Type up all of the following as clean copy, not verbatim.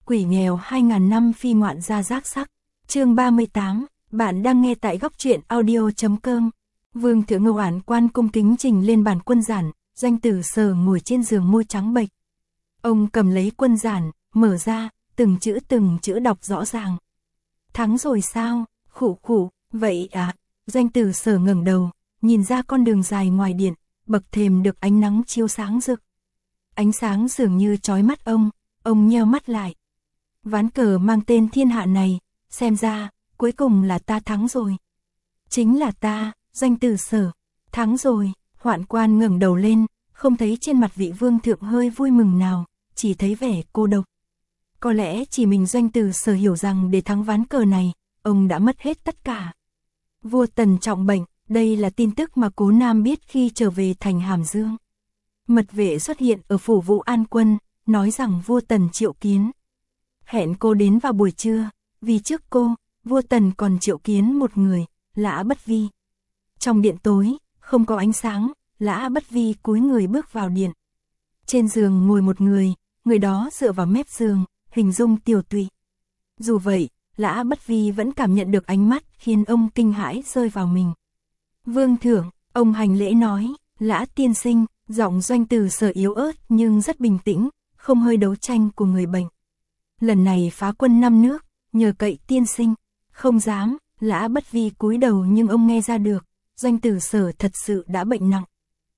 Quỷ nghèo 2000 năm phi ngoạn gia giác sắc. Chương 38, bạn đang nghe tại góc truyện audio.com. Vương Thượng Ngô Oản Quan cung kính trình lên bàn quân giản, Doanh Tử Sở ngồi trên giường môi trắng bệch. Ông cầm lấy quân giản, mở ra, từng chữ đọc rõ ràng. Thắng rồi sao? Khụ khụ, vậy à? Doanh Tử Sở ngẩng đầu, nhìn ra con đường dài ngoài điện, bậc thềm được ánh nắng chiếu sáng rực. Ánh sáng dường như chói mắt ông nheo mắt lại. Ván cờ mang tên thiên hạ này, xem ra, cuối cùng là ta thắng rồi. Chính là ta, Doanh Tử Sở, thắng rồi. Hoạn Quan ngẩng đầu lên, không thấy trên mặt vị vương thượng hơi vui mừng nào, chỉ thấy vẻ cô độc. Có lẽ chỉ mình Doanh Tử Sở hiểu rằng để thắng ván cờ này, ông đã mất hết tất cả. Vua Tần trọng bệnh, đây là tin tức mà Cố Nam biết khi trở về thành Hàm Dương. Mật vệ xuất hiện ở phủ Vũ An Quân, nói rằng vua Tần triệu kiến. Hẹn cô đến vào buổi trưa, vì trước cô, vua Tần còn triệu kiến một người, Lã Bất Vi. Trong điện tối, không có ánh sáng, Lã Bất Vi cúi người bước vào điện. Trên giường ngồi một người đó dựa vào mép giường, hình dung tiểu tụy. Dù vậy, Lã Bất Vi vẫn cảm nhận được ánh mắt khiến ông kinh hãi rơi vào mình. Vương thượng, ông hành lễ nói, Lã tiên sinh, giọng Doanh Tử Sở yếu ớt nhưng rất bình tĩnh, không hơi đấu tranh của người bệnh. Lần này phá quân 5 nước, nhờ cậy tiên sinh, không dám. Lã Bất Vi cúi đầu nhưng ông nghe ra được, Doanh Tử Sở thật sự đã bệnh nặng.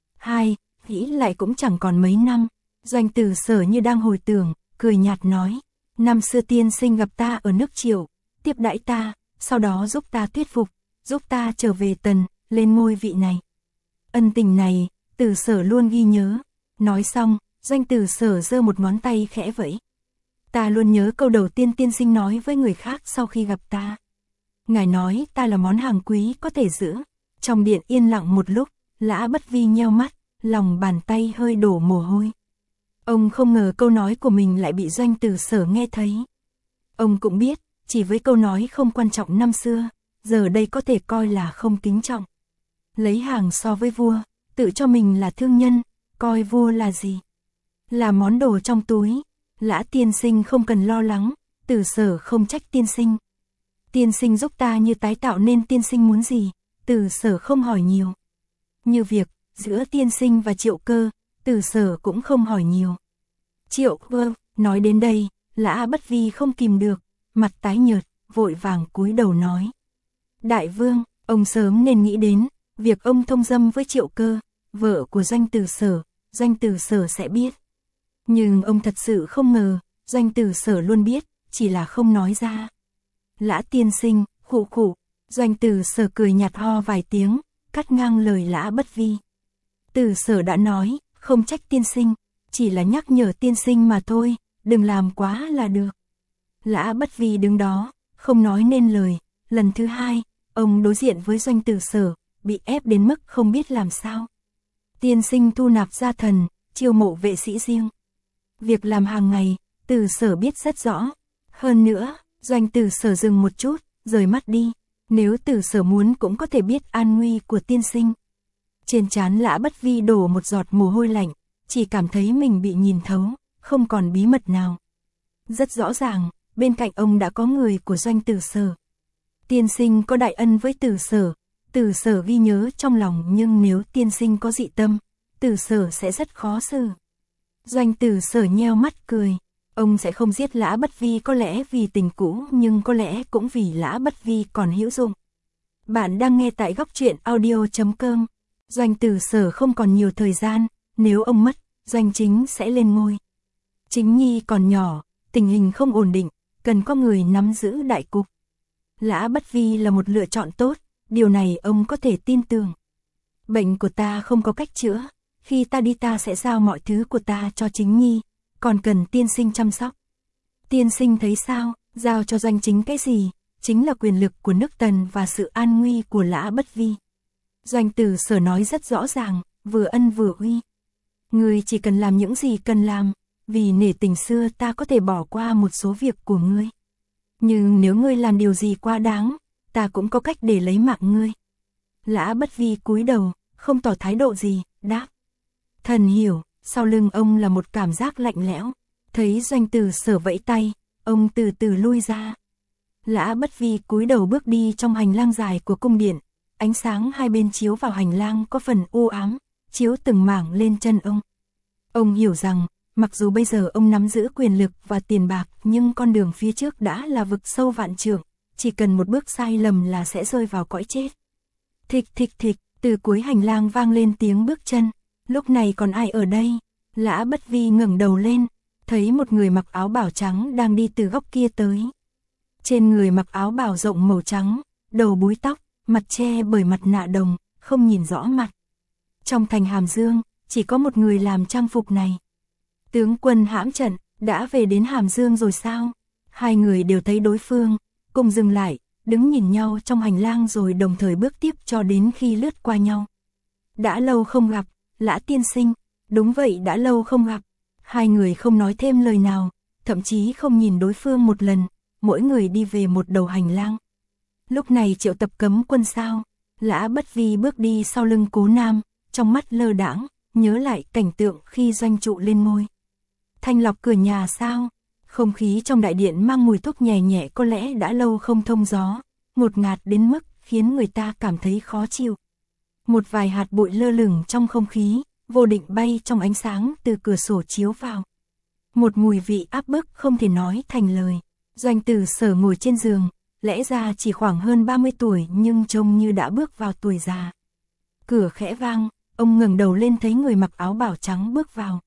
Nghĩ lại cũng chẳng còn mấy năm. Doanh Tử Sở như đang hồi tưởng, cười nhạt nói, năm xưa tiên sinh gặp ta ở nước Triệu, tiếp đãi ta, sau đó giúp ta thuyết phục, giúp ta trở về Tần, lên ngôi vị này. Ân tình này, Tử Sở luôn ghi nhớ. Nói xong, Doanh Tử Sở giơ một ngón tay khẽ vẫy. Ta luôn nhớ câu đầu tiên tiên sinh nói với người khác sau khi gặp ta. Ngài nói ta là món hàng quý có thể giữ. Trong điện yên lặng một lúc, Lã Bất Vi nheo mắt, lòng bàn tay hơi đổ mồ hôi. Ông không ngờ câu nói của mình lại bị Doanh Tử Sở nghe thấy. Ông cũng biết, chỉ với câu nói không quan trọng năm xưa, giờ đây có thể coi là không kính trọng. Lấy hàng so với vua, tự cho mình là thương nhân, coi vua là gì? Là món đồ trong túi. Lã tiên sinh không cần lo lắng, Tử Sở không trách tiên sinh. Tiên sinh giúp ta như tái tạo nên tiên sinh muốn gì, Tử Sở không hỏi nhiều. Như việc giữa tiên sinh và Triệu Cơ, Tử Sở cũng không hỏi nhiều. Triệu Cơ, nói đến đây, Lã Bất Vi không kìm được, mặt tái nhợt, vội vàng cúi đầu nói. Đại vương, ông sớm nên nghĩ đến, việc ông thông dâm với Triệu Cơ, vợ của Doanh Tử Sở sẽ biết. Nhưng ông thật sự không ngờ, Doanh Tử Sở luôn biết, chỉ là không nói ra. Lã tiên sinh, khụ khụ, Doanh Tử Sở cười nhạt ho vài tiếng, cắt ngang lời Lã Bất Vi. Tử Sở đã nói, không trách tiên sinh, chỉ là nhắc nhở tiên sinh mà thôi, đừng làm quá là được. Lã Bất Vi đứng đó, không nói nên lời. Lần thứ hai, ông đối diện với Doanh Tử Sở, bị ép đến mức không biết làm sao. Tiên sinh thu nạp gia thần, chiêu mộ vệ sĩ riêng. Việc làm hàng ngày, Tử Sở biết rất rõ. Hơn nữa, Doanh Tử Sở dừng một chút, rời mắt đi. Nếu Tử Sở muốn cũng có thể biết an nguy của tiên sinh. Trên trán Lã Bất Vi đổ một giọt mồ hôi lạnh, chỉ cảm thấy mình bị nhìn thấu, không còn bí mật nào. Rất rõ ràng, bên cạnh ông đã có người của Doanh Tử Sở. Tiên sinh có đại ân với Tử Sở ghi nhớ trong lòng, nhưng nếu tiên sinh có dị tâm, Tử Sở sẽ rất khó xử. Doanh Tử Sở nheo mắt cười, ông sẽ không giết Lã Bất Vi có lẽ vì tình cũ, nhưng có lẽ cũng vì Lã Bất Vi còn hữu dụng. Bạn đang nghe tại góc truyện audio.com. Doanh Tử Sở không còn nhiều thời gian, nếu ông mất, Doanh Chính sẽ lên ngôi. Chính Nhi còn nhỏ, tình hình không ổn định, cần có người nắm giữ đại cục. Lã Bất Vi là một lựa chọn tốt, điều này ông có thể tin tưởng. Bệnh của ta không có cách chữa, khi ta đi ta sẽ giao mọi thứ của ta cho Chính Nhi, còn cần tiên sinh chăm sóc. Tiên sinh thấy sao, giao cho Doanh Chính cái gì, chính là quyền lực của nước Tần và sự an nguy của Lã Bất Vi. Doanh Tử Sở nói rất rõ ràng, vừa ân vừa uy. Ngươi chỉ cần làm những gì cần làm, vì nể tình xưa ta có thể bỏ qua một số việc của ngươi. Nhưng nếu ngươi làm điều gì quá đáng, ta cũng có cách để lấy mạng ngươi. Lã Bất Vi cúi đầu, không tỏ thái độ gì, đáp. Thần hiểu. Sau lưng ông là một cảm giác lạnh lẽo. Thấy Doanh Tử Sở vẫy tay, ông từ từ lui ra. Lã Bất Vi cúi đầu bước đi trong hành lang dài của cung điện, ánh sáng hai bên chiếu vào hành lang có phần u ám, chiếu từng mảng lên chân ông. Ông hiểu rằng, mặc dù bây giờ ông nắm giữ quyền lực và tiền bạc, nhưng con đường phía trước đã là vực sâu vạn trượng, chỉ cần một bước sai lầm là sẽ rơi vào cõi chết. Thịch thịch thịch, từ cuối hành lang vang lên tiếng bước chân, lúc này còn ai ở đây? Lã Bất Vi ngẩng đầu lên, thấy một người mặc áo bào trắng đang đi từ góc kia tới. Trên người mặc áo bào rộng màu trắng, đầu búi tóc, mặt che bởi mặt nạ đồng, không nhìn rõ mặt. Trong thành Hàm Dương, chỉ có một người làm trang phục này. Tướng quân Hãm Trận, đã về đến Hàm Dương rồi sao? Hai người đều thấy đối phương, cùng dừng lại, đứng nhìn nhau trong hành lang rồi đồng thời bước tiếp cho đến khi lướt qua nhau. Đã lâu không gặp, Lã tiên sinh, đúng vậy đã lâu không gặp. Hai người không nói thêm lời nào, thậm chí không nhìn đối phương một lần, mỗi người đi về một đầu hành lang. Lúc này triệu tập cấm quân sao? Lã Bất Vi bước đi sau lưng Cố Nam, trong mắt lơ đãng, nhớ lại cảnh tượng khi doanh trụ lên ngôi. Thanh lọc cửa nhà sao? Không khí trong đại điện mang mùi thuốc nhẹ nhẹ, có lẽ đã lâu không thông gió, ngột ngạt đến mức khiến người ta cảm thấy khó chịu. Một vài hạt bụi lơ lửng trong không khí, vô định bay trong ánh sáng từ cửa sổ chiếu vào. Một mùi vị áp bức không thể nói thành lời. Doanh Tử Sở ngồi trên giường, lẽ ra chỉ khoảng hơn 30 tuổi nhưng trông như đã bước vào tuổi già. Cửa khẽ vang, ông ngẩng đầu lên thấy người mặc áo bào trắng bước vào.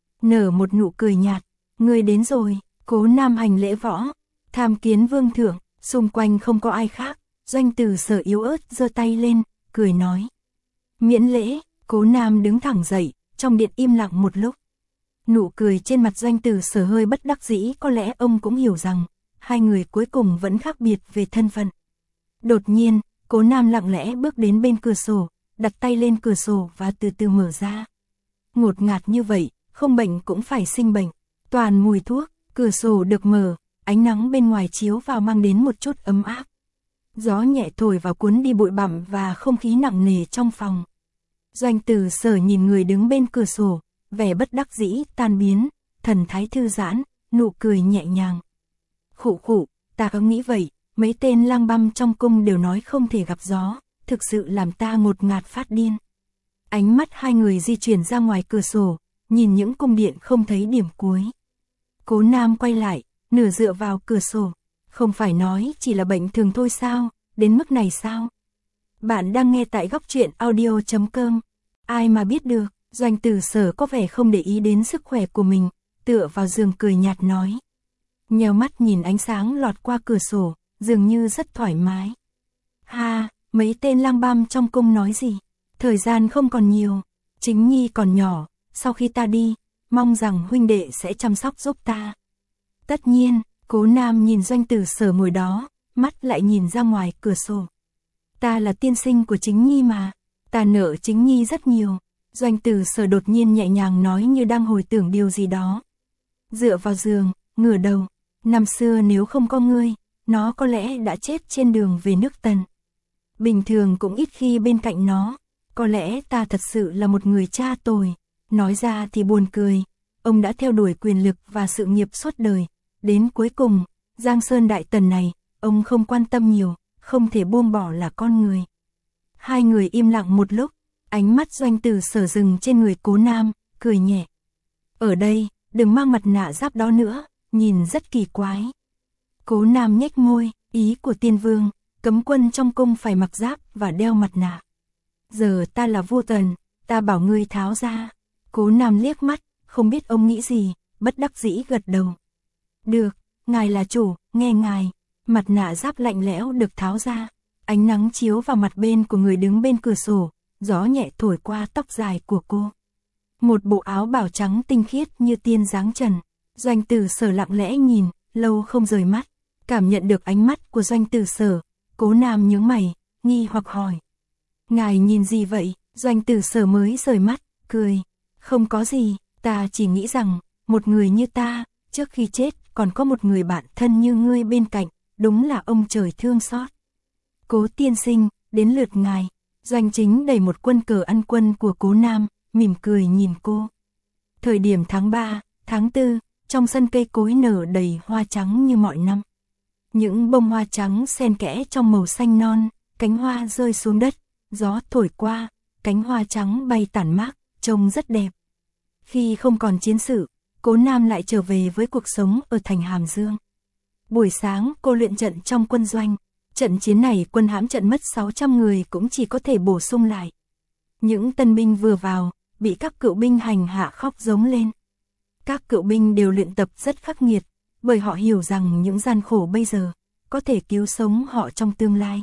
Nở một nụ cười nhạt, người đến rồi. Cố Nam hành lễ võ, tham kiến vương thượng, xung quanh không có ai khác. Doanh Tử Sở yếu ớt giơ tay lên, cười nói. Miễn lễ. Cố Nam đứng thẳng dậy, trong điện im lặng một lúc. Nụ cười trên mặt Doanh Tử Sở hơi bất đắc dĩ, có lẽ ông cũng hiểu rằng hai người cuối cùng vẫn khác biệt về thân phận. Đột nhiên, Cố Nam lặng lẽ bước đến bên cửa sổ, đặt tay lên cửa sổ và từ từ mở ra. Ngột ngạt như vậy, không bệnh cũng phải sinh bệnh, toàn mùi thuốc. Cửa sổ được mở, ánh nắng bên ngoài chiếu vào mang đến một chút ấm áp. Gió nhẹ thổi vào cuốn đi bụi bặm và không khí nặng nề trong phòng. Doanh Tử Sở nhìn người đứng bên cửa sổ, vẻ bất đắc dĩ tan biến, thần thái thư giãn, nụ cười nhẹ nhàng. Khụ khụ, ta có nghĩ vậy, mấy tên lang băm trong cung đều nói không thể gặp gió, thực sự làm ta ngột ngạt phát điên. Ánh mắt hai người di chuyển ra ngoài cửa sổ, nhìn những cung điện không thấy điểm cuối. Cố Nam quay lại, nửa dựa vào cửa sổ. Không phải nói chỉ là bệnh thường thôi sao, đến mức này sao? Bạn đang nghe tại góc truyện audio.com. Ai mà biết được, Doanh Tử Sở có vẻ không để ý đến sức khỏe của mình, tựa vào giường cười nhạt nói. Nheo mắt nhìn ánh sáng lọt qua cửa sổ, dường như rất thoải mái. Ha, mấy tên lang băm trong cung nói gì? Thời gian không còn nhiều, Chính Nhi còn nhỏ, sau khi ta đi, mong rằng huynh đệ sẽ chăm sóc giúp ta. Tất nhiên, Cố Nam nhìn Doanh Tử Sở ngồi đó, mắt lại nhìn ra ngoài cửa sổ. Ta là tiên sinh của Chính Nhi mà, ta nợ Chính Nhi rất nhiều. Doanh Tử Sở đột nhiên nhẹ nhàng nói như đang hồi tưởng điều gì đó. Dựa vào giường, ngửa đầu, năm xưa nếu không có ngươi, nó có lẽ đã chết trên đường về nước Tần. Bình thường cũng ít khi bên cạnh nó, có lẽ ta thật sự là một người cha tồi. Nói ra thì buồn cười, ông đã theo đuổi quyền lực và sự nghiệp suốt đời, đến cuối cùng, Giang Sơn Đại Tần này, ông không quan tâm nhiều, không thể buông bỏ là con người. Hai người im lặng một lúc, ánh mắt Doanh Tử Sở dừng trên người Cố Nam, cười nhẹ. Ở đây, đừng mang mặt nạ giáp đó nữa, nhìn rất kỳ quái. Cố Nam nhếch môi, ý của tiên vương, cấm quân trong cung phải mặc giáp và đeo mặt nạ. Giờ ta là vua Tần, ta bảo ngươi tháo ra. Cố Nam liếc mắt, không biết ông nghĩ gì, bất đắc dĩ gật đầu. Được, ngài là chủ, nghe ngài. Mặt nạ giáp lạnh lẽo được tháo ra, ánh nắng chiếu vào mặt bên của người đứng bên cửa sổ, gió nhẹ thổi qua tóc dài của cô. Một bộ áo bào trắng tinh khiết như tiên dáng trần. Doanh Tử Sở lặng lẽ nhìn, lâu không rời mắt, cảm nhận được ánh mắt của Doanh Tử Sở. Cố Nam nhướng mày, nghi hoặc hỏi. Ngài nhìn gì vậy? Doanh Tử Sở mới rời mắt, cười. Không có gì, ta chỉ nghĩ rằng, một người như ta, trước khi chết còn có một người bạn thân như ngươi bên cạnh, đúng là ông trời thương xót. Cố tiên sinh, đến lượt ngài. Doanh Chính đẩy một quân cờ ăn quân của Cố Nam, mỉm cười nhìn cô. Thời điểm tháng 3, tháng 4, trong sân cây cối nở đầy hoa trắng như mọi năm. Những bông hoa trắng xen kẽ trong màu xanh non, cánh hoa rơi xuống đất, gió thổi qua, cánh hoa trắng bay tản mát, trông rất đẹp. Khi không còn chiến sự, Cố Nam lại trở về với cuộc sống ở thành Hàm Dương. Buổi sáng cô luyện trận trong quân doanh. Trận chiến này quân hãm trận mất 600 người cũng chỉ có thể bổ sung lại. Những tân binh vừa vào, bị các cựu binh hành hạ khóc giống lên. Các cựu binh đều luyện tập rất khắc nghiệt, bởi họ hiểu rằng những gian khổ bây giờ có thể cứu sống họ trong tương lai.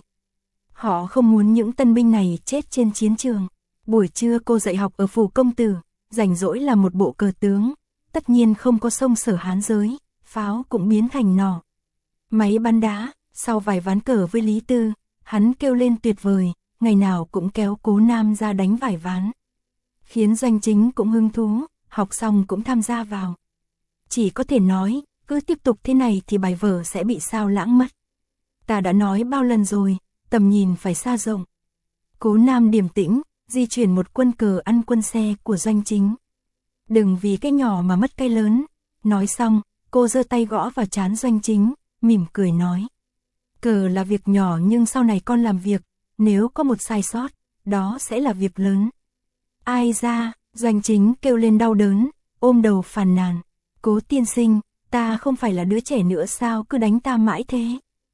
Họ không muốn những tân binh này chết trên chiến trường. Buổi trưa cô dạy học ở phủ công tử, rảnh rỗi là một bộ cờ tướng, tất nhiên không có sông Sở Hán giới, pháo cũng biến thành nỏ. Máy bắn đá, sau vài ván cờ với Lý Tư, hắn kêu lên tuyệt vời, ngày nào cũng kéo Cố Nam ra đánh vài ván. Khiến Doanh Chính cũng hứng thú, học xong cũng tham gia vào. Chỉ có thể nói, cứ tiếp tục thế này thì bài vở sẽ bị sao lãng mất. Ta đã nói bao lần rồi, tầm nhìn phải xa rộng. Cố Nam điềm tĩnh, di chuyển một quân cờ ăn quân xe của Doanh Chính. Đừng vì cái nhỏ mà mất cái lớn. Nói xong, cô giơ tay gõ vào trán Doanh Chính, mỉm cười nói. Cờ là việc nhỏ nhưng sau này con làm việc, nếu có một sai sót, đó sẽ là việc lớn. Ai ra, Doanh Chính kêu lên đau đớn, ôm đầu phàn nàn. Cố tiên sinh, ta không phải là đứa trẻ nữa sao cứ đánh ta mãi thế.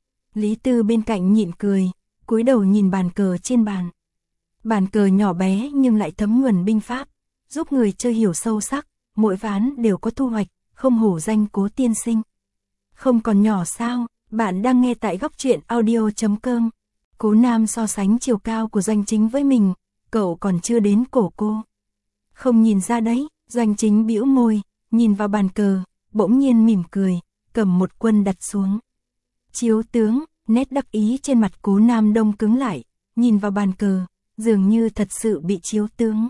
Lý Tư bên cạnh nhịn cười, cúi đầu nhìn bàn cờ trên bàn. Bàn cờ nhỏ bé nhưng lại thấm nhuần binh pháp, giúp người chơi hiểu sâu sắc, mỗi ván đều có thu hoạch, không hổ danh Cố tiên sinh. Không còn nhỏ sao, bạn đang nghe tại góc truyện audio.com. Cố Nam so sánh chiều cao của Doanh Chính với mình, cậu còn chưa đến cổ cô. Không nhìn ra đấy, Doanh Chính bĩu môi, nhìn vào bàn cờ, bỗng nhiên mỉm cười, cầm một quân đặt xuống. Chiếu tướng, nét đắc ý trên mặt Cố Nam đông cứng lại, nhìn vào bàn cờ, dường như thật sự bị chiếu tướng.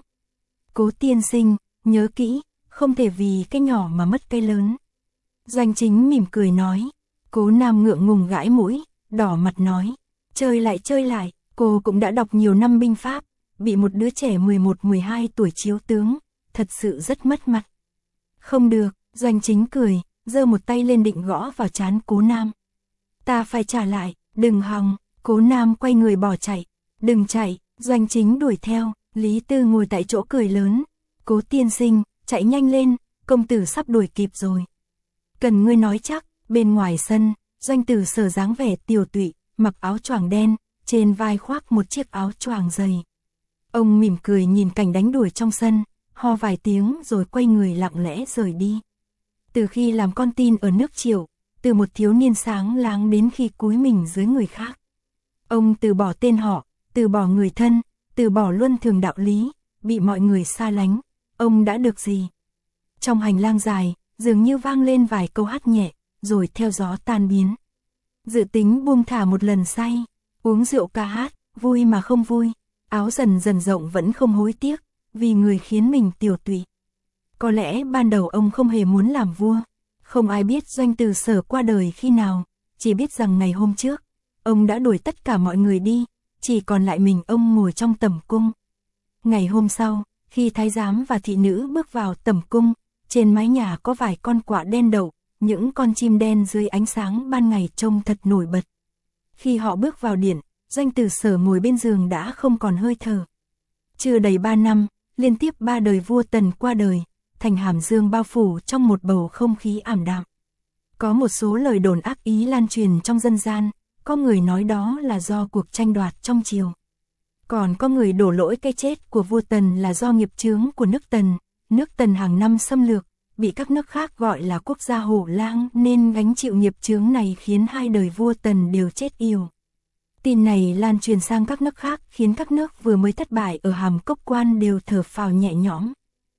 Cố tiên sinh, nhớ kỹ, không thể vì cái nhỏ mà mất cái lớn. Doanh Chính mỉm cười nói. Cố Nam ngượng ngùng gãi mũi, đỏ mặt nói. Chơi lại, cô cũng đã đọc nhiều năm binh pháp, bị một đứa trẻ 11-12 tuổi chiếu tướng, thật sự rất mất mặt. Không được, Doanh Chính cười, giơ một tay lên định gõ vào trán Cố Nam. Ta phải trả lại, đừng hòng. Cố Nam quay người bỏ chạy. Đừng chạy, Doanh Chính đuổi theo. Lý Tư ngồi tại chỗ cười lớn. Cố tiên sinh, chạy nhanh lên, công tử sắp đuổi kịp rồi. Cần ngươi nói chắc. Bên ngoài sân, Doanh Tử Sở dáng vẻ tiều tụy, mặc áo choàng đen, trên vai khoác một chiếc áo choàng dày. Ông mỉm cười nhìn cảnh đánh đuổi trong sân, ho vài tiếng rồi quay người lặng lẽ rời đi. Từ khi làm con tin ở nước Triệu, từ một thiếu niên sáng láng đến khi cúi mình dưới người khác. Ông từ bỏ tên họ, từ bỏ người thân, từ bỏ luân thường đạo lý, bị mọi người xa lánh. Ông đã được gì? Trong hành lang dài, dường như vang lên vài câu hát nhẹ, rồi theo gió tan biến. Dự tính buông thả một lần say, uống rượu ca hát, vui mà không vui, áo dần dần rộng vẫn không hối tiếc, vì người khiến mình tiều tụy. Có lẽ ban đầu ông không hề muốn làm vua, không ai biết Doanh Tử Sở qua đời khi nào, chỉ biết rằng ngày hôm trước, ông đã đuổi tất cả mọi người đi, chỉ còn lại mình ông ngồi trong tẩm cung. Ngày hôm sau, khi thái giám và thị nữ bước vào tẩm cung, trên mái nhà có vài con quạ đen đậu, những con chim đen dưới ánh sáng ban ngày trông thật nổi bật. Khi họ bước vào điện, Doanh Tử Sở ngồi bên giường đã không còn hơi thở. Chưa đầy 3 năm, liên tiếp 3 đời vua Tần qua đời, thành Hàm Dương bao phủ trong một bầu không khí ảm đạm. Có một số lời đồn ác ý lan truyền trong dân gian, có người nói đó là do cuộc tranh đoạt trong triều. Còn có người đổ lỗi cái chết của vua Tần là do nghiệp chướng của nước Tần hàng năm xâm lược, bị các nước khác gọi là quốc gia hổ lang nên gánh chịu nghiệp chướng này khiến 2 đời vua Tần đều chết yểu. Tin này lan truyền sang các nước khác khiến các nước vừa mới thất bại ở Hàm Cốc Quan đều thở phào nhẹ nhõm.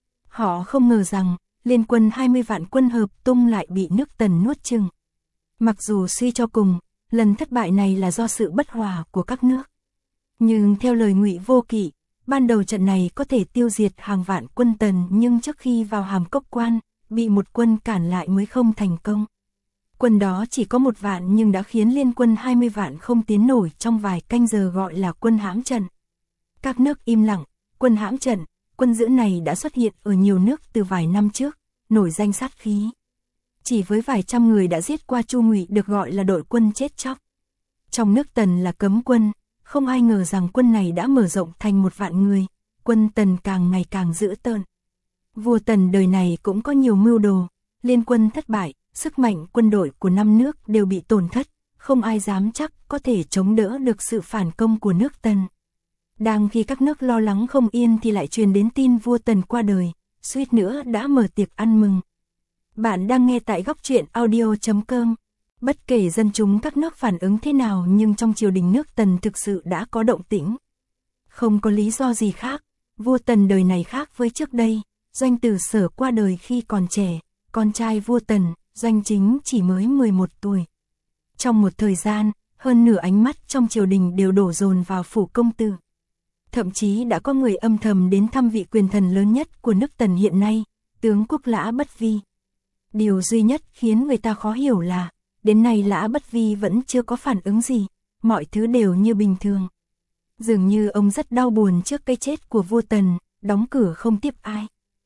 Họ không ngờ rằng, liên quân 20 vạn quân hợp tung lại bị nước Tần nuốt chửng. Mặc dù suy cho cùng, lần thất bại này là do sự bất hòa của các nước. Nhưng theo lời Ngụy Vô Kỵ, ban đầu trận này có thể tiêu diệt hàng vạn quân Tần nhưng trước khi vào Hàm Cốc Quan, bị một quân cản lại mới không thành công. Quân đó chỉ có 1 vạn nhưng đã khiến liên quân 20 vạn không tiến nổi trong vài canh giờ gọi là quân hãm trận. Các nước im lặng, quân hãm trận, quân giữ này đã xuất hiện ở nhiều nước từ vài năm trước, nổi danh sát khí. chỉ với vài trăm người đã giết qua Chu Ngụy được gọi là đội quân chết chóc. Trong nước Tần là cấm quân, không ai ngờ rằng quân này đã mở rộng thành 1 vạn người, quân Tần càng ngày càng dữ tợn. Vua Tần đời này cũng có nhiều mưu đồ, liên quân thất bại, sức mạnh quân đội của 5 nước đều bị tổn thất, không ai dám chắc có thể chống đỡ được sự phản công của nước Tần. Đang khi các nước lo lắng không yên thì lại truyền đến tin vua Tần qua đời, suýt nữa đã mở tiệc ăn mừng. Bạn đang nghe tại Góc Truyện Audio.com. Bất kể dân chúng các nước phản ứng thế nào nhưng trong triều đình nước Tần thực sự đã có động tĩnh. Không có lý do gì khác, vua Tần đời này khác với trước đây, Doanh Tử Sở qua đời khi còn trẻ, con trai vua Tần, Doanh Chính chỉ mới 11 tuổi. Trong một thời gian, hơn nửa ánh mắt trong triều đình đều đổ dồn vào phủ công tử. Thậm chí đã có người âm thầm đến thăm vị quyền thần lớn nhất của nước Tần hiện nay, tướng quốc Lã Bất Vi. Điều duy nhất khiến người ta khó hiểu là, đến nay Lã Bất Vi vẫn chưa có phản ứng gì, mọi thứ đều như bình thường. Dường như ông rất đau buồn trước cái chết của vua Tần, đóng cửa không tiếp ai.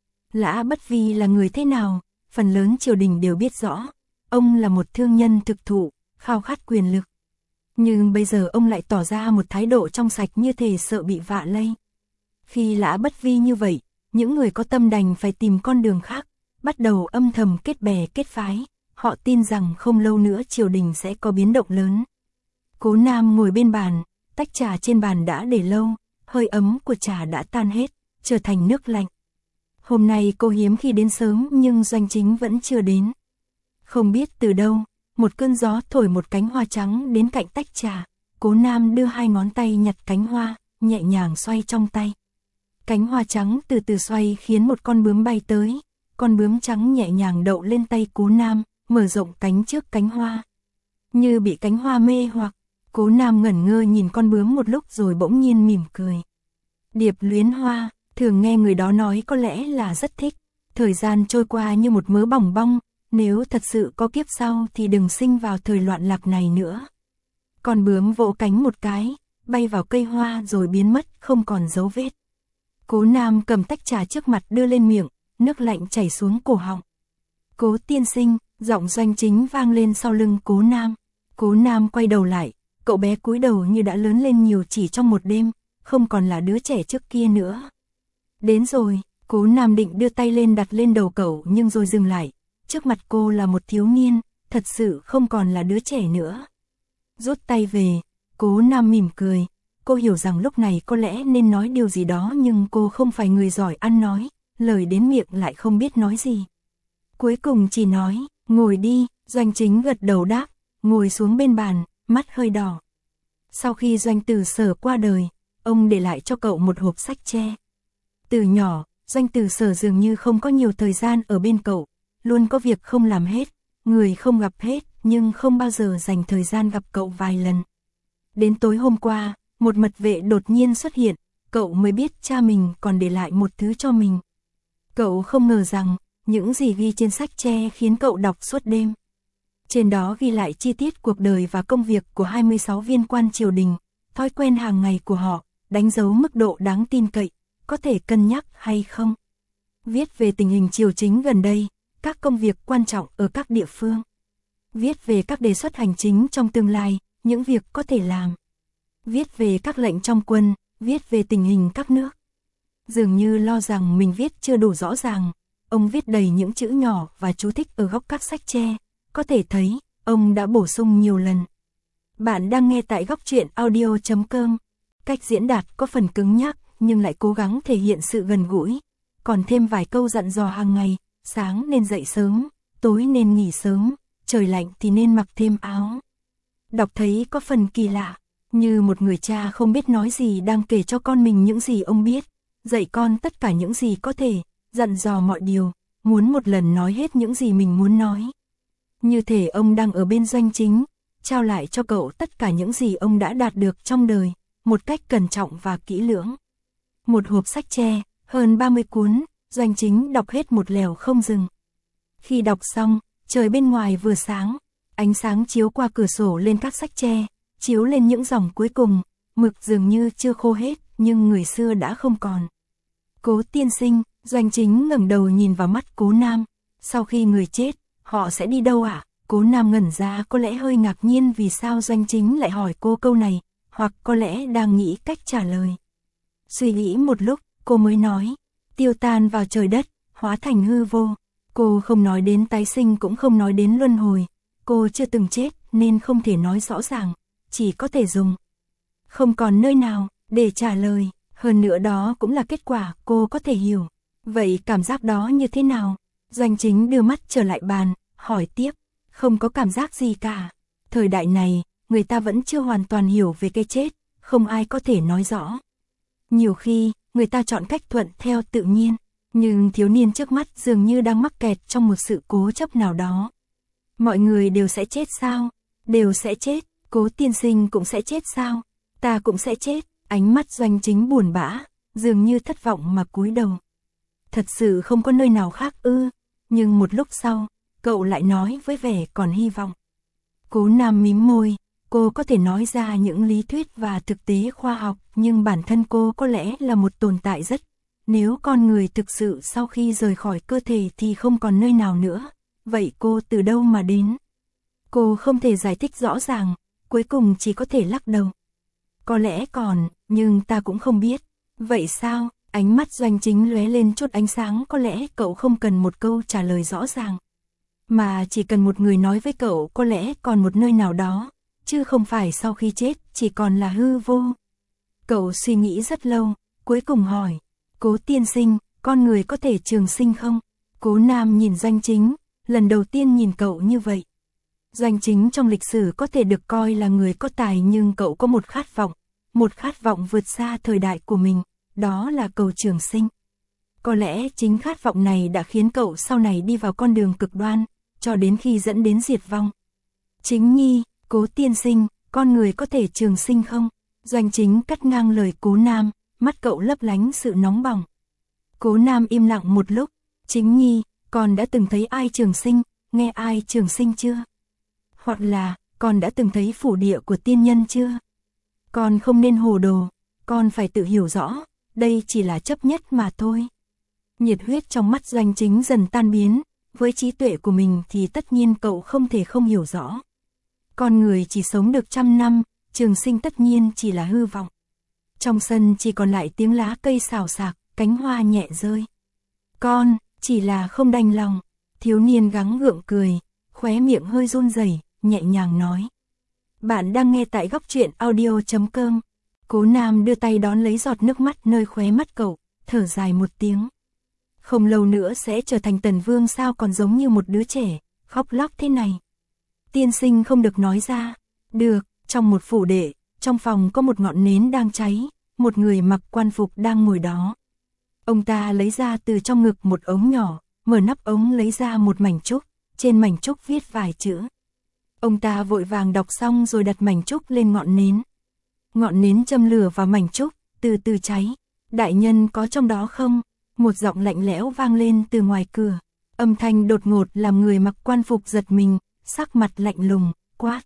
Lã Bất Vi là người thế nào, phần lớn triều đình đều biết rõ. Ông là một thương nhân thực thụ, khao khát quyền lực. Nhưng bây giờ ông lại tỏ ra một thái độ trong sạch như thể sợ bị vạ lây. Khi Lã Bất Vi như vậy, những người có tâm đành phải tìm con đường khác, bắt đầu âm thầm kết bè kết phái. Họ tin rằng không lâu nữa triều đình sẽ có biến động lớn. Cố Nam ngồi bên bàn, tách trà trên bàn đã để lâu, hơi ấm của trà đã tan hết, trở thành nước lạnh. Hôm nay cô hiếm khi đến sớm nhưng Doanh Chính vẫn chưa đến. Không biết từ đâu, một cơn gió thổi một cánh hoa trắng đến cạnh tách trà. Cố Nam đưa 2 ngón tay nhặt cánh hoa, nhẹ nhàng xoay trong tay. Cánh hoa trắng từ từ xoay khiến một con bướm bay tới. Con bướm trắng nhẹ nhàng đậu lên tay Cố Nam, mở rộng cánh trước cánh hoa. Như bị cánh hoa mê hoặc, Cố Nam ngẩn ngơ nhìn con bướm một lúc rồi bỗng nhiên mỉm cười. Điệp luyến hoa, thường nghe người đó nói có lẽ là rất thích. Thời gian trôi qua như một mớ bòng bong, nếu thật sự có kiếp sau thì đừng sinh vào thời loạn lạc này nữa. Con bướm vỗ cánh một cái, bay vào cây hoa rồi biến mất không còn dấu vết. Cố Nam cầm tách trà trước mặt đưa lên miệng, nước lạnh chảy xuống cổ họng. Cố tiên sinh, giọng Doanh Chính vang lên sau lưng Cố Nam. Cố Nam quay đầu lại, cậu bé cúi đầu như đã lớn lên nhiều chỉ trong một đêm, không còn là đứa trẻ trước kia nữa. Đến rồi, Cố Nam định đưa tay lên đặt lên đầu cậu nhưng rồi dừng lại. Trước mặt cô là một thiếu niên, thật sự không còn là đứa trẻ nữa. Rút tay về, Cố Nam mỉm cười. Cô hiểu rằng lúc này có lẽ nên nói điều gì đó nhưng cô không phải người giỏi ăn nói, lời đến miệng lại không biết nói gì. Cuối cùng chỉ nói, ngồi đi, Doanh Chính gật đầu đáp, ngồi xuống bên bàn, mắt hơi đỏ. Sau khi Doanh Tử Sở qua đời, ông để lại cho cậu một hộp sách tre. Từ nhỏ, Doanh Tử Sở dường như không có nhiều thời gian ở bên cậu, luôn có việc không làm hết, người không gặp hết, nhưng không bao giờ dành thời gian gặp cậu vài lần. Đến tối hôm qua, một mật vệ đột nhiên xuất hiện, cậu mới biết cha mình còn để lại một thứ cho mình. Cậu không ngờ rằng, những gì ghi trên sách tre khiến cậu đọc suốt đêm. Trên đó ghi lại chi tiết cuộc đời và công việc của 26 viên quan triều đình, thói quen hàng ngày của họ, đánh dấu mức độ đáng tin cậy, có thể cân nhắc hay không. Viết về tình hình triều chính gần đây, các công việc quan trọng ở các địa phương. Viết về các đề xuất hành chính trong tương lai, những việc có thể làm. Viết về các lệnh trong quân, viết về tình hình các nước. Dường như lo rằng mình viết chưa đủ rõ ràng, ông viết đầy những chữ nhỏ và chú thích ở góc các sách tre, có thể thấy, ông đã bổ sung nhiều lần. Bạn đang nghe tại Góc Truyện Audio.com. Cách diễn đạt có phần cứng nhắc, nhưng lại cố gắng thể hiện sự gần gũi. Còn thêm vài câu dặn dò hàng ngày, sáng nên dậy sớm, tối nên nghỉ sớm, trời lạnh thì nên mặc thêm áo. Đọc thấy có phần kỳ lạ, như một người cha không biết nói gì đang kể cho con mình những gì ông biết, dạy con tất cả những gì có thể, dặn dò mọi điều, muốn một lần nói hết những gì mình muốn nói. Như thể ông đang ở bên Doanh Chính, trao lại cho cậu tất cả những gì ông đã đạt được trong đời, một cách cẩn trọng và kỹ lưỡng. Một hộp sách tre, hơn 30 cuốn, Doanh Chính đọc hết một lèo không dừng. Khi đọc xong, trời bên ngoài vừa sáng, ánh sáng chiếu qua cửa sổ lên các sách tre, chiếu lên những dòng cuối cùng, mực dường như chưa khô hết, nhưng người xưa đã không còn. Cố tiên sinh, Doanh Chính ngẩng đầu nhìn vào mắt Cố Nam, sau khi người chết, Họ sẽ đi đâu ạ? Cố Nam ngẩn ra, có lẽ hơi ngạc nhiên vì sao Doanh Chính lại hỏi cô câu này, hoặc có lẽ đang nghĩ cách trả lời. Suy nghĩ một lúc, cô mới nói, tiêu tan vào trời đất, hóa thành hư vô. Cô không nói đến tái sinh cũng không nói đến luân hồi. Cô chưa từng chết nên không thể nói rõ ràng, chỉ có thể dùng không còn nơi nào để trả lời. Hơn nữa đó cũng là kết quả cô có thể hiểu. Vậy cảm giác đó như thế nào? Doanh Chính đưa mắt trở lại bàn, hỏi tiếp. Không có cảm giác gì cả. Thời đại này, người ta vẫn chưa hoàn toàn hiểu về cái chết, không ai có thể nói rõ. Nhiều khi, người ta chọn cách thuận theo tự nhiên, nhưng thiếu niên trước mắt dường như đang mắc kẹt trong một sự cố chấp nào đó. Mọi người đều sẽ chết sao? Đều sẽ chết. Cố tiên sinh cũng sẽ chết sao? Ta cũng sẽ chết. Ánh mắt Doanh Chính buồn bã, dường như thất vọng mà cúi đầu. Thật sự không có nơi nào khác ư? Nhưng một lúc sau, cậu lại nói với vẻ còn hy vọng. Cố Nam mím môi, cô có thể nói ra những lý thuyết và thực tế khoa học, nhưng bản thân cô có lẽ là một tồn tại rất. Nếu con người thực sự sau khi rời khỏi cơ thể thì không còn nơi nào nữa, vậy cô từ đâu mà đến? Cô không thể giải thích rõ ràng, cuối cùng chỉ có thể lắc đầu. Có lẽ còn, nhưng ta cũng không biết. Vậy sao? Ánh mắt Doanh Chính lóe lên chút ánh sáng, có lẽ cậu không cần một câu trả lời rõ ràng, mà chỉ cần một người nói với cậu có lẽ còn một nơi nào đó, chứ không phải sau khi chết chỉ còn là hư vô. Cậu suy nghĩ rất lâu, cuối cùng hỏi, Cố tiên sinh, con người có thể trường sinh không? Cố Nam nhìn Doanh Chính, lần đầu tiên nhìn cậu như vậy. Doanh Chính trong lịch sử có thể được coi là người có tài, nhưng cậu có một khát vọng vượt xa thời đại của mình, đó là cầu trường sinh. Có lẽ chính khát vọng này đã khiến cậu sau này đi vào con đường cực đoan, cho đến khi dẫn đến diệt vong. Chính nhi, Cố tiên sinh, con người có thể trường sinh không? Doanh Chính cắt ngang lời Cố Nam, mắt cậu lấp lánh sự nóng bỏng. Cố Nam im lặng một lúc, Chính nhi, con đã từng thấy ai trường sinh, nghe ai trường sinh chưa? Hoặc là, con đã từng thấy phủ địa của tiên nhân chưa? Con không nên hồ đồ, con phải tự hiểu rõ, đây chỉ là chấp nhất mà thôi. Nhiệt huyết trong mắt Doanh Chính dần tan biến, với trí tuệ của mình thì tất nhiên cậu không thể không hiểu rõ. Con người chỉ sống được 100 năm, trường sinh tất nhiên chỉ là hư vọng. Trong sân chỉ còn lại tiếng lá cây xào xạc, cánh hoa nhẹ rơi. Con, chỉ là không đành lòng. Thiếu niên gắng gượng cười, khóe miệng hơi run rẩy, nhẹ nhàng nói. Bạn đang nghe tại Góc Truyện Audio.com. Cố Nam đưa tay đón lấy giọt nước mắt nơi khóe mắt cậu, thở dài một tiếng. Không lâu nữa sẽ trở thành Tần Vương, sao còn giống như một đứa trẻ, khóc lóc thế này. Tiên sinh không được nói ra. Được, trong một phủ đệ, trong phòng có một ngọn nến đang cháy, một người mặc quan phục đang ngồi đó. Ông ta lấy ra từ trong ngực một ống nhỏ, mở nắp ống lấy ra một mảnh trúc, trên mảnh trúc viết vài chữ. Ông ta vội vàng đọc xong rồi đặt mảnh trúc lên ngọn nến. Ngọn nến châm lửa vào mảnh trúc, từ từ cháy. Đại nhân có trong đó không? Một giọng lạnh lẽo vang lên từ ngoài cửa. Âm thanh đột ngột làm người mặc quan phục giật mình, sắc mặt lạnh lùng, quát.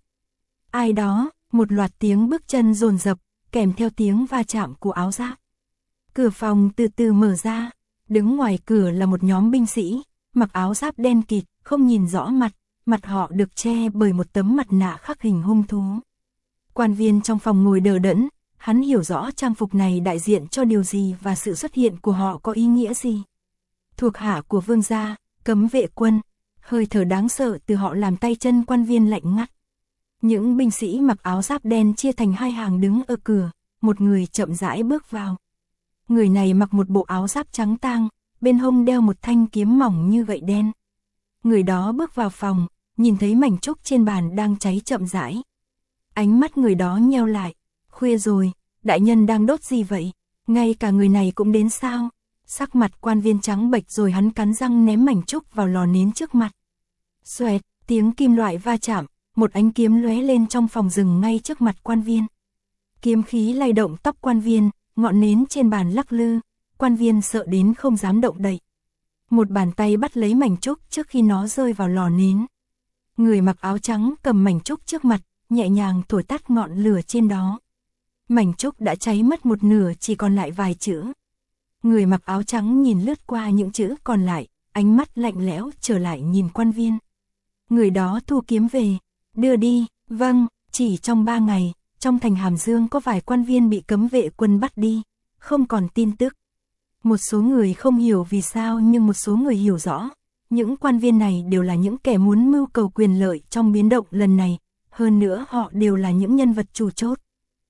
Ai đó? Một loạt tiếng bước chân dồn dập, kèm theo tiếng va chạm của áo giáp. Cửa phòng từ từ mở ra, đứng ngoài cửa là một nhóm binh sĩ, mặc áo giáp đen kịt, không nhìn rõ mặt họ được che bởi một tấm mặt nạ khắc hình hung thú. Quan viên trong phòng ngồi đờ đẫn, hắn hiểu rõ trang phục này đại diện cho điều gì và sự xuất hiện của họ có ý nghĩa gì. Thuộc hạ của vương gia, cấm vệ quân, hơi thở đáng sợ từ họ làm tay chân quan viên lạnh ngắt. Những binh sĩ mặc áo giáp đen chia thành hai hàng đứng ở cửa, một người chậm rãi bước vào. Người này mặc một bộ áo giáp trắng tang, bên hông đeo một thanh kiếm mỏng như gậy đen. Người đó bước vào phòng, nhìn thấy mảnh trúc trên bàn đang cháy chậm rãi. Ánh mắt người đó nheo lại, khuya rồi, đại nhân đang đốt gì vậy? Ngay cả người này cũng đến sao? Sắc mặt quan viên trắng bệch rồi hắn cắn răng ném mảnh trúc vào lò nến trước mặt. Xoẹt, tiếng kim loại va chạm, một ánh kiếm lóe lên trong phòng dừng ngay trước mặt quan viên. Kiếm khí lay động tóc quan viên, ngọn nến trên bàn lắc lư, quan viên sợ đến không dám động đậy. Một bàn tay bắt lấy mảnh trúc trước khi nó rơi vào lò nến. Người mặc áo trắng cầm mảnh trúc trước mặt, nhẹ nhàng thổi tắt ngọn lửa trên đó. Mảnh trúc đã cháy mất một nửa, chỉ còn lại vài chữ. Người mặc áo trắng nhìn lướt qua những chữ còn lại, ánh mắt lạnh lẽo trở lại nhìn quan viên. Người đó thu kiếm về, đưa đi, vâng, chỉ trong 3 ngày, trong thành Hàm Dương có vài quan viên bị cấm vệ quân bắt đi, không còn tin tức. Một số người không hiểu vì sao nhưng một số người hiểu rõ, những quan viên này đều là những kẻ muốn mưu cầu quyền lợi trong biến động lần này, hơn nữa họ đều là những nhân vật chủ chốt.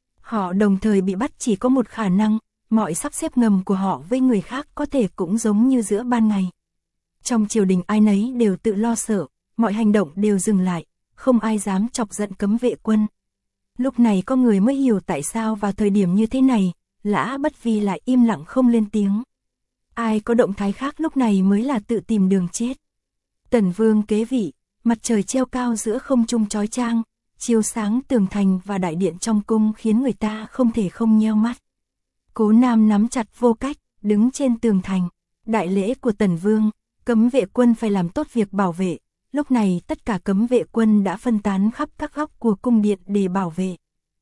Họ đồng thời bị bắt chỉ có một khả năng, mọi sắp xếp ngầm của họ với người khác có thể cũng giống như giữa ban ngày. Trong triều đình ai nấy đều tự lo sợ, mọi hành động đều dừng lại, không ai dám chọc giận cấm vệ quân. Lúc này có người mới hiểu tại sao vào thời điểm như thế này, Lã Bất Vi lại im lặng không lên tiếng. Ai có động thái khác lúc này mới là tự tìm đường chết. Tần Vương kế vị, mặt trời treo cao giữa không trung chói chang, chiếu sáng tường thành và đại điện trong cung khiến người ta không thể không nheo mắt. Cố Nam nắm chặt Vô Cách, đứng trên tường thành. Đại lễ của Tần Vương, cấm vệ quân phải làm tốt việc bảo vệ. Lúc này tất cả cấm vệ quân đã phân tán khắp các góc của cung điện để bảo vệ.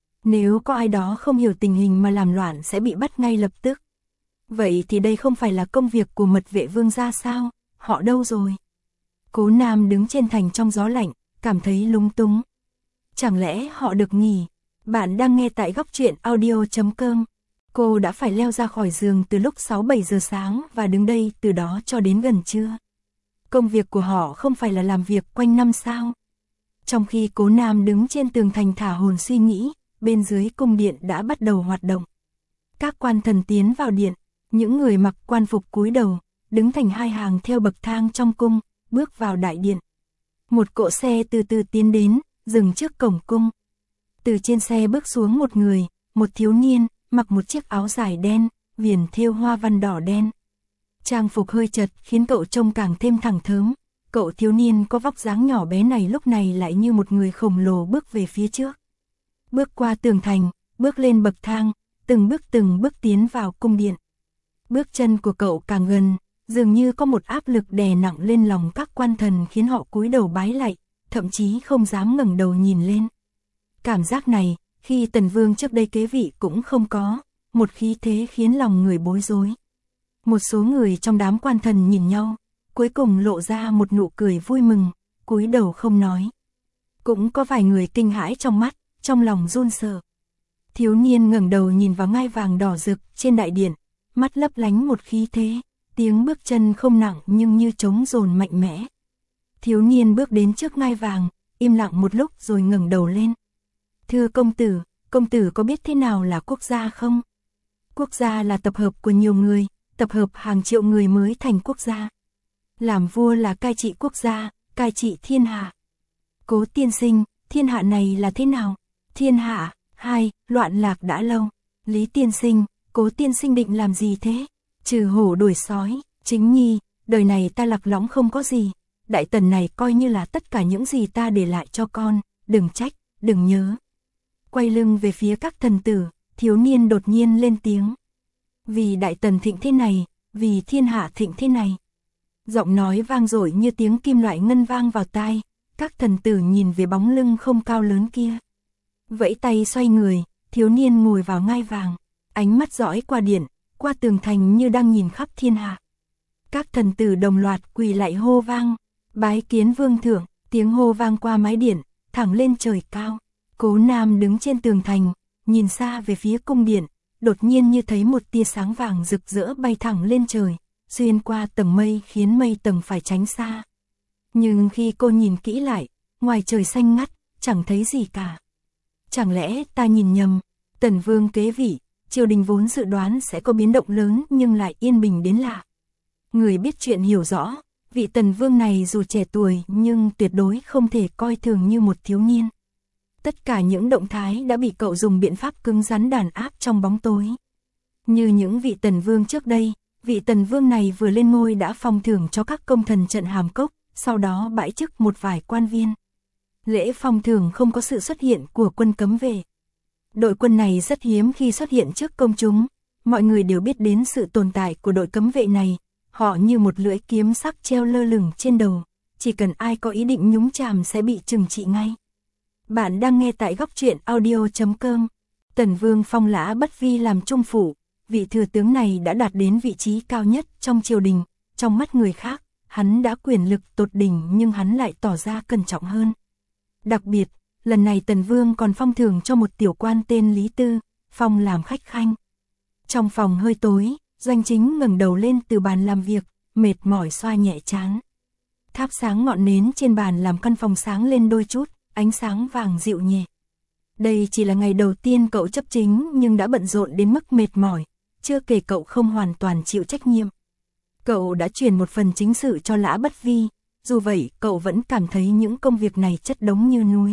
Nếu có ai đó không hiểu tình hình mà làm loạn sẽ bị bắt ngay lập tức. Vậy thì đây không phải là công việc của mật vệ vương gia sao? Họ đâu rồi? Cố Nam đứng trên thành trong gió lạnh, cảm thấy lúng túng. Chẳng lẽ họ được nghỉ? Bạn đang nghe tại Góc Truyện Audio.com. Cô đã phải leo ra khỏi giường từ lúc 6-7 giờ sáng và đứng đây từ đó cho đến gần trưa. Công việc của họ không phải là làm việc quanh năm sao? Trong khi Cố Nam đứng trên tường thành thả hồn suy nghĩ, bên dưới cung điện đã bắt đầu hoạt động. Các quan thần tiến vào điện, những người mặc quan phục cúi đầu, đứng thành hai hàng theo bậc thang trong cung, bước vào đại điện. Một cỗ xe từ từ tiến đến, dừng trước cổng cung. Từ trên xe bước xuống một người, một thiếu niên, mặc một chiếc áo dài đen, viền thêu hoa văn đỏ đen. Trang phục hơi chật khiến cậu trông càng thêm thẳng thớm. Cậu thiếu niên có vóc dáng nhỏ bé này lúc này lại như một người khổng lồ bước về phía trước. Bước qua tường thành, bước lên bậc thang, từng bước tiến vào cung điện. Bước chân của cậu càng gần, dường như có một áp lực đè nặng lên lòng các quan thần khiến họ cúi đầu bái lạy, thậm chí không dám ngẩng đầu nhìn lên. Cảm giác này, khi Tần Vương trước đây kế vị cũng không có, một khí thế khiến lòng người bối rối. Một số người trong đám quan thần nhìn nhau, cuối cùng lộ ra một nụ cười vui mừng, cúi đầu không nói. Cũng có vài người kinh hãi trong mắt, trong lòng run sợ. Thiếu niên ngẩng đầu nhìn vào ngai vàng đỏ rực trên đại điện, mắt lấp lánh một khí thế, tiếng bước chân không nặng nhưng như trống dồn mạnh mẽ. Thiếu niên bước đến trước ngai vàng, im lặng một lúc rồi ngẩng đầu lên. Thưa công tử có biết thế nào là quốc gia không? Quốc gia là tập hợp của nhiều người, tập hợp hàng triệu người mới thành quốc gia. Làm vua là cai trị quốc gia, cai trị thiên hạ. Cố tiên sinh, thiên hạ này là thế nào? Thiên hạ, loạn lạc đã lâu. Lý tiên sinh, Cố tiên sinh định làm gì thế? Trừ hổ đuổi sói, Chính nhi, đời này ta lạc lõng không có gì. Đại tần này coi như là tất cả những gì ta để lại cho con, đừng trách, đừng nhớ. Quay lưng về phía các thần tử, thiếu niên đột nhiên lên tiếng. Vì đại tần thịnh thế này, vì thiên hạ thịnh thế này. Giọng nói vang dội như tiếng kim loại ngân vang vào tai, các thần tử nhìn về bóng lưng không cao lớn kia. Vẫy tay xoay người, thiếu niên ngồi vào ngai vàng, ánh mắt dõi qua điện, qua tường thành như đang nhìn khắp thiên hạ. Các thần tử đồng loạt quỳ lạy hô vang, bái kiến vương thượng, tiếng hô vang qua mái điện, thẳng lên trời cao. Cố Nam đứng trên tường thành, nhìn xa về phía cung điện, đột nhiên như thấy một tia sáng vàng rực rỡ bay thẳng lên trời, xuyên qua tầng mây khiến mây tầng phải tránh xa. Nhưng khi cô nhìn kỹ lại, ngoài trời xanh ngắt, chẳng thấy gì cả. Chẳng lẽ ta nhìn nhầm? Tần Vương kế vị, triều đình vốn dự đoán sẽ có biến động lớn nhưng lại yên bình đến lạ. Người biết chuyện hiểu rõ, vị Tần Vương này dù trẻ tuổi nhưng tuyệt đối không thể coi thường như một thiếu niên. Tất cả những động thái đã bị cậu dùng biện pháp cứng rắn đàn áp trong bóng tối. Như những vị Tần Vương trước đây, vị Tần Vương này vừa lên ngôi đã phong thưởng cho các công thần trận Hàm Cốc, sau đó bãi chức một vài quan viên. Lễ phong thưởng không có sự xuất hiện của quân cấm vệ. Đội quân này rất hiếm khi xuất hiện trước công chúng, mọi người đều biết đến sự tồn tại của đội cấm vệ này, họ như một lưỡi kiếm sắc treo lơ lửng trên đầu, chỉ cần ai có ý định nhúng chàm sẽ bị trừng trị ngay. Bạn đang nghe tại Góc Truyện Audio.com. Tần Vương phong Lã Bất Vi làm trung phủ, vị thừa tướng này đã đạt đến vị trí cao nhất trong triều đình, trong mắt người khác, hắn đã quyền lực tột đỉnh nhưng hắn lại tỏ ra cẩn trọng hơn. Đặc biệt, lần này Tần Vương còn phong thưởng cho một tiểu quan tên Lý Tư, phong làm khách khanh. Trong phòng hơi tối, Doanh Chính ngẩng đầu lên từ bàn làm việc, mệt mỏi xoa nhẹ trán. Thắp sáng ngọn nến trên bàn làm căn phòng sáng lên đôi chút, ánh sáng vàng dịu nhẹ. Đây chỉ là ngày đầu tiên cậu chấp chính nhưng đã bận rộn đến mức mệt mỏi, chưa kể cậu không hoàn toàn chịu trách nhiệm. Cậu đã chuyển một phần chính sự cho Lã Bất Vi, dù vậy cậu vẫn cảm thấy những công việc này chất đống như núi.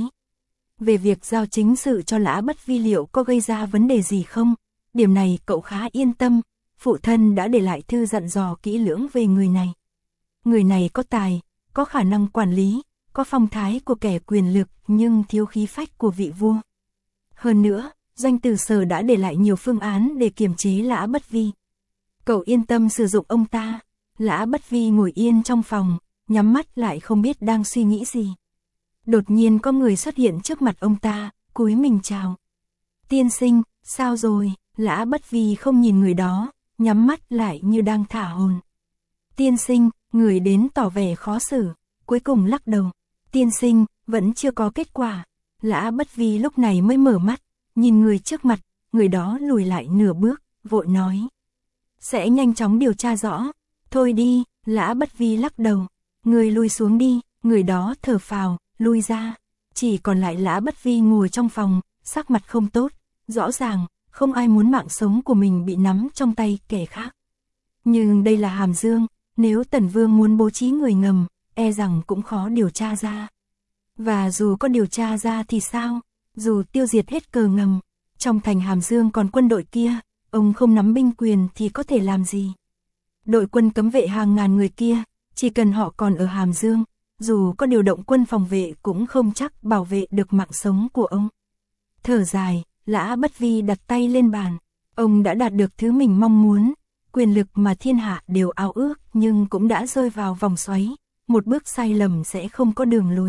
Về việc giao chính sự cho Lã Bất Vi liệu có gây ra vấn đề gì không, điểm này cậu khá yên tâm, phụ thân đã để lại thư dặn dò kỹ lưỡng về người này. Người này có tài, có khả năng quản lý, có phong thái của kẻ quyền lực nhưng thiếu khí phách của vị vua. Hơn nữa, Doanh Tử Sở đã để lại nhiều phương án để kiềm chế Lã Bất Vi. Cậu yên tâm sử dụng ông ta. Lã Bất Vi ngồi yên trong phòng, nhắm mắt lại không biết đang suy nghĩ gì. Đột nhiên có người xuất hiện trước mặt ông ta, cúi mình chào. Tiên sinh, sao rồi? Lã Bất Vi không nhìn người đó, nhắm mắt lại như đang thả hồn. Tiên sinh, người đến tỏ vẻ khó xử, cuối cùng lắc đầu. Tiên sinh, vẫn chưa có kết quả. Lã Bất Vi lúc này mới mở mắt, nhìn người trước mặt, người đó lùi lại nửa bước, vội nói. Sẽ nhanh chóng điều tra rõ. Thôi đi, Lã Bất Vi lắc đầu. Người lui xuống đi, người đó thở phào, lui ra. Chỉ còn lại Lã Bất Vi ngồi trong phòng, sắc mặt không tốt. Rõ ràng, không ai muốn mạng sống của mình bị nắm trong tay kẻ khác. Nhưng đây là Hàm Dương, nếu Tần Vương muốn bố trí người ngầm, e rằng cũng khó điều tra ra. Và dù có điều tra ra thì sao? Dù tiêu diệt hết cờ ngầm, trong thành Hàm Dương còn quân đội kia, ông không nắm binh quyền thì có thể làm gì? Đội quân cấm vệ hàng ngàn người kia, chỉ cần họ còn ở Hàm Dương, dù có điều động quân phòng vệ cũng không chắc bảo vệ được mạng sống của ông. Thở dài, Lã Bất Vi đặt tay lên bàn. Ông đã đạt được thứ mình mong muốn, quyền lực mà thiên hạ đều ao ước nhưng cũng đã rơi vào vòng xoáy, một bước sai lầm sẽ không có đường lùi.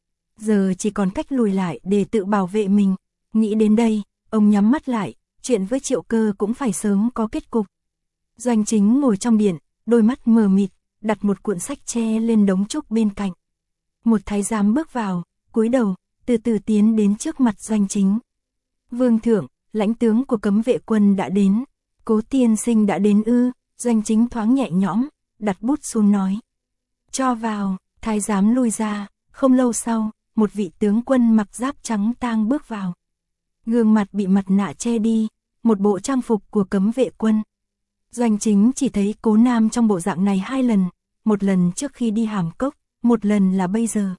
Giờ chỉ còn cách lùi lại để tự bảo vệ mình. Nghĩ đến đây, ông nhắm mắt lại, chuyện với Triệu Cơ cũng phải sớm có kết cục. Doanh Chính ngồi trong điện, đôi mắt mờ mịt, đặt một cuộn sách tre lên đống trúc bên cạnh. Một thái giám bước vào, cúi đầu, từ từ tiến đến trước mặt Doanh Chính. Vương thượng, lãnh tướng của cấm vệ quân đã đến. Cố tiên sinh đã đến ư? Doanh Chính thoáng nhẹ nhõm, đặt bút xuống nói. Cho vào. Thái giám lui ra. Không lâu sau, một vị tướng quân mặc giáp trắng tang bước vào. Gương mặt bị mặt nạ che đi, một bộ trang phục của cấm vệ quân. Doanh Chính chỉ thấy Cố Nam trong bộ dạng này 2 lần, một lần trước khi đi Hàm Cốc, một lần là bây giờ.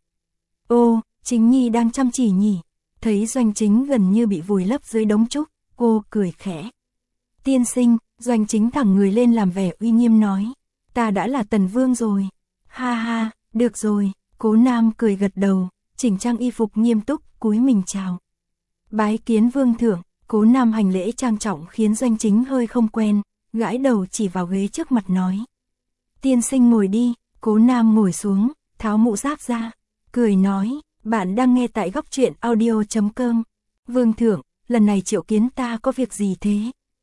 Ô, Chính Nhi đang chăm chỉ nhỉ? Thấy Doanh Chính gần như bị vùi lấp dưới đống trúc, cô cười khẽ. Tiên sinh, Doanh Chính thẳng người lên làm vẻ uy nghiêm nói. Ta đã là Tần Vương rồi. Ha ha, được rồi. Cố Nam cười gật đầu, chỉnh trang y phục nghiêm túc, cúi mình chào. Bái kiến Vương thượng. Cố Nam hành lễ trang trọng khiến Doanh Chính hơi không quen, gãi đầu chỉ vào ghế trước mặt nói. Tiên sinh ngồi đi. Cố Nam ngồi xuống, tháo mũ giáp ra, cười nói. Bạn đang nghe tại góc truyện audio.com. Vương thượng, lần này triệu kiến ta có việc gì thế?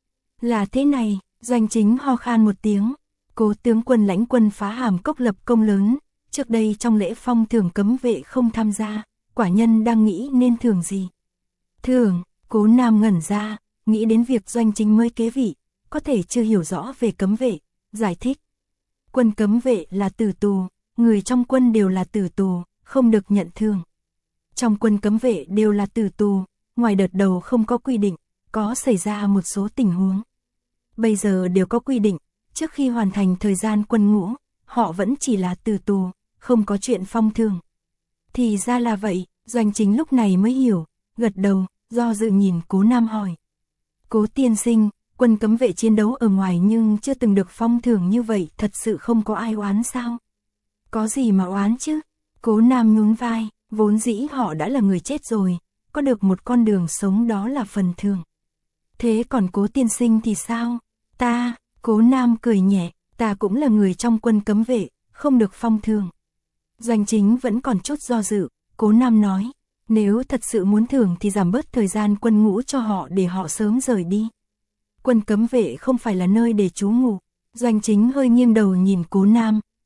Là thế này, Doanh Chính ho khan một tiếng. Cố tướng quân lãnh quân phá Hàm Cốc lập công lớn, trước đây trong lễ phong thưởng cấm vệ không tham gia, quả nhân đang nghĩ nên thưởng gì? Thưởng, Cố Nam ngẩn ra, nghĩ đến việc Doanh Chính mới kế vị, có thể chưa hiểu rõ về cấm vệ, giải thích. Quân cấm vệ là tử tù, người trong quân đều là tử tù, không được nhận thưởng. Trong quân cấm vệ đều là tử tù, ngoài đợt đầu không có quy định, có xảy ra một số tình huống. Bây giờ đều có quy định, trước khi hoàn thành thời gian quân ngũ, họ vẫn chỉ là tử tù, không có chuyện phong thưởng. Thì ra là vậy, Doanh Chính lúc này mới hiểu, gật đầu, do dự nhìn Cố Nam hỏi. Cố tiên sinh, quân cấm vệ chiến đấu ở ngoài nhưng chưa từng được phong thưởng như vậy, thật sự không có ai oán sao? Có gì mà oán chứ? Cố Nam nhún vai, vốn dĩ họ đã là người chết rồi, có được một con đường sống đó là phần thưởng. Thế còn Cố tiên sinh thì sao? Ta, Cố Nam cười nhẹ, ta cũng là người trong quân cấm vệ, không được phong thưởng. Doanh Chính vẫn còn chút do dự, Cố Nam nói, nếu thật sự muốn thưởng thì giảm bớt thời gian quân ngũ cho họ để họ sớm rời đi. Quân cấm vệ không phải là nơi để trú ngụ. Doanh Chính hơi nghiêng đầu nhìn Cố Nam,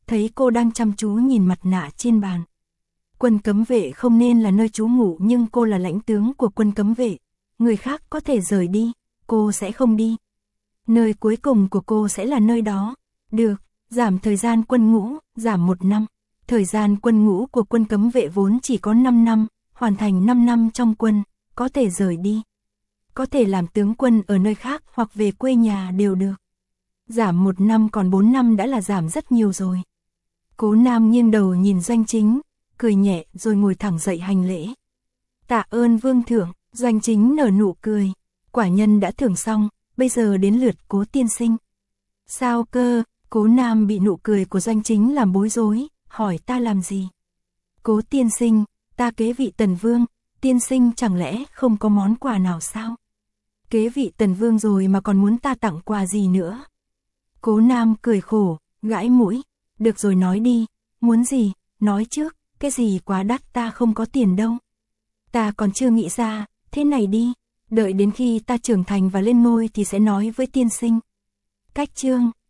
thấy cô đang chăm chú nhìn mặt nạ trên bàn. Quân cấm vệ không nên là nơi trú ngụ nhưng cô là lãnh tướng của quân cấm vệ. Người khác có thể rời đi, cô sẽ không đi. Nơi cuối cùng của cô sẽ là nơi đó. Được, giảm thời gian quân ngũ, giảm 1 năm. Thời gian quân ngũ của quân cấm vệ vốn chỉ có 5 năm, hoàn thành 5 năm trong quân, có thể rời đi. Có thể làm tướng quân ở nơi khác hoặc về quê nhà đều được. Giảm 1 năm còn 4 năm đã là giảm rất nhiều rồi. Cố Nam nghiêng đầu nhìn Doanh Chính, cười nhẹ rồi ngồi thẳng dậy hành lễ. Tạ ơn vương thượng, Doanh Chính nở nụ cười. Quả nhân đã thưởng xong, bây giờ đến lượt Cố tiên sinh. Sao cơ? Cố Nam bị nụ cười của Doanh Chính làm bối rối, hỏi ta làm gì? Cố tiên sinh, ta kế vị Tần Vương, tiên sinh chẳng lẽ không có món quà nào sao? Kế vị Tần Vương rồi mà còn muốn ta tặng quà gì nữa? Cố Nam cười khổ, gãi mũi. Được rồi nói đi, muốn gì, nói trước, cái gì quá đắt ta không có tiền đâu. Ta còn chưa nghĩ ra, thế này đi, đợi đến khi ta trưởng thành và lên ngôi thì sẽ nói với tiên sinh. Cách chương